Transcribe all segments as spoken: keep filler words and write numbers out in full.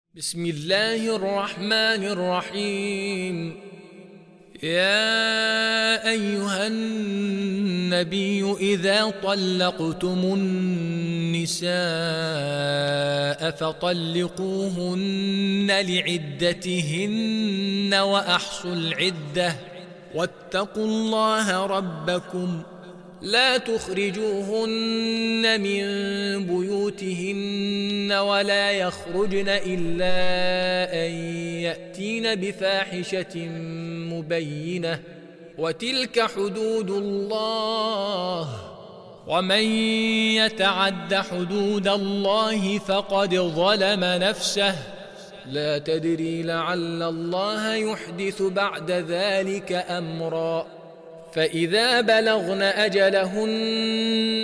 بسم الله الرحمن الرحيم. يا أيها النبي إذا طلقتم النساء فطلقوهن لعدتهن وأحصوا العدة واتقوا الله ربكم لا تخرجوهن من بيوتهن ولا يخرجن إلا أن يأتين بفاحشة مبينة وتلك حدود الله ومن يتعد حدود الله فقد ظلم نفسه لا تدري لعل الله يحدث بعد ذلك أمرا. فإذا بلغن أجلهن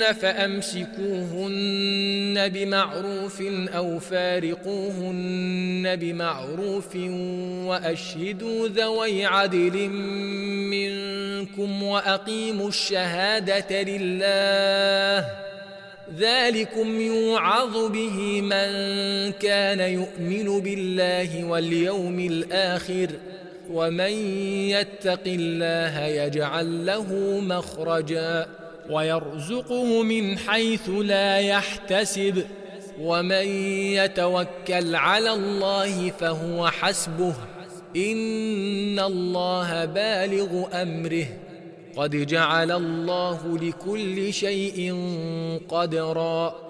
فأمسكوهن بمعروف أو فارقوهن بمعروف وأشهدوا ذوي عدل منكم وأقيموا الشهادة لله ذلكم يوعظ به من كان يؤمن بالله واليوم الآخر ومن يتق الله يجعل له مخرجا ويرزقه من حيث لا يحتسب ومن يتوكل على الله فهو حسبه إن الله بالغ أمره قد جعل الله لكل شيء قدرا.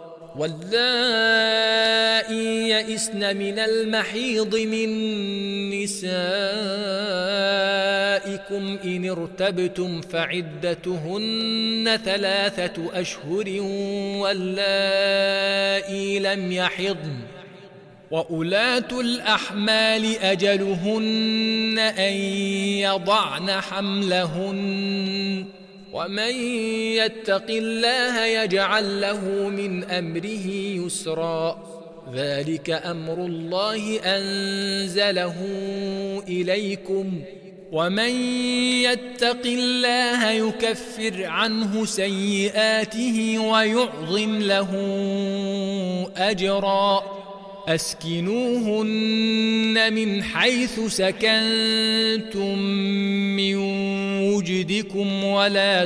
واللائي يئسن من المحيض من نسائكم إن ارتبتم فعدتهن ثلاثة أشهر واللائي لم يحضن وأولاة الأحمال أجلهن أن يضعن حملهن ومن يتق الله يجعل له من أمره يسرا. ذلك أمر الله أنزله إليكم ومن يتق الله يكفر عنه سيئاته ويعظم له أجرا. أسكنوهن من حيث سكنتم من وجدكم ولا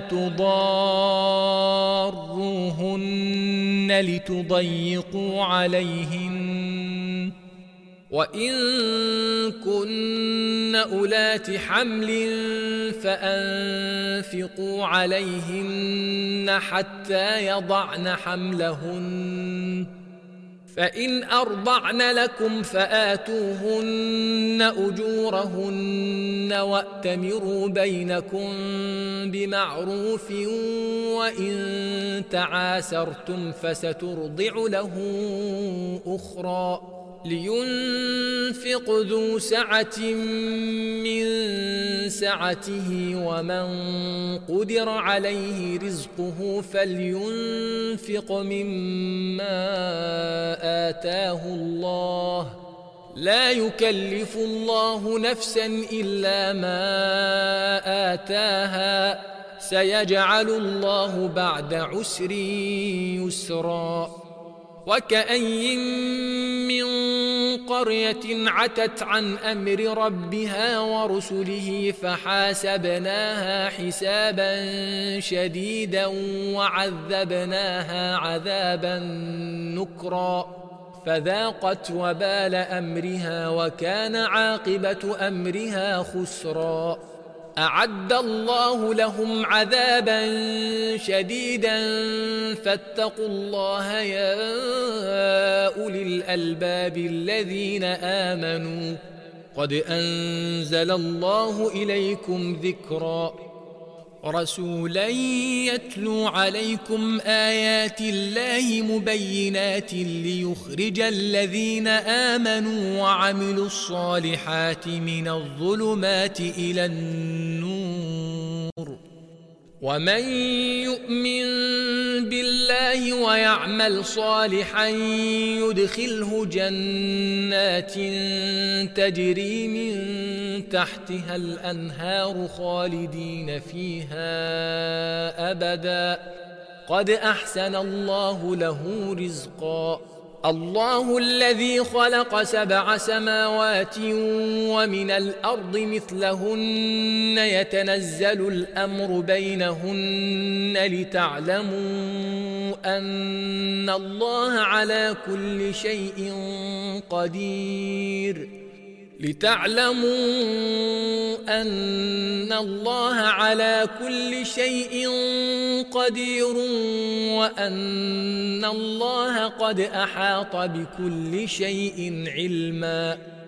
تضاروهن لتضيقوا عليهن وإن كن أولات حمل فأنفقوا عليهن حتى يضعن حملهن فإن أرضعن لكم فآتوهن أجورهن وأتمروا بينكم بمعروف وإن تعاسرتم فسترضع له أخرى لينفق ذو سعة من سعته ومن قدر عليه رزقه فلينفق مما آتاه الله لا يكلف الله نفسا إلا ما آتاها سيجعل الله بعد عسر يسرا. وكأي من قرية عتت عن أمر ربها ورسله فحاسبناها حسابا شديدا وعذبناها عذابا نكرا فذاقت وبال أمرها وكان عاقبة أمرها خسرا. أعد الله لهم عذابا شديدا فاتقوا الله يا أولي الألباب الذين آمنوا قد أنزل الله إليكم ذكرا. رسولا يتلو عليكم آيات الله مبينات ليخرج الذين آمنوا وعملوا الصالحات من الظلمات إلى النور ومن يؤمن بالله ويعمل صالحا يدخله جنات تجري من تحتها الأنهار خالدين فيها أبدا قد أحسن الله له رزقا. الله الذي خلق سبع سماوات ومن الأرض مثلهن يتنزل الأمر بينهن لتعلموا أن الله على كل شيء قدير لتعلموا أن الله على كل شيء قدير وأن الله قد أحاط بكل شيء علما.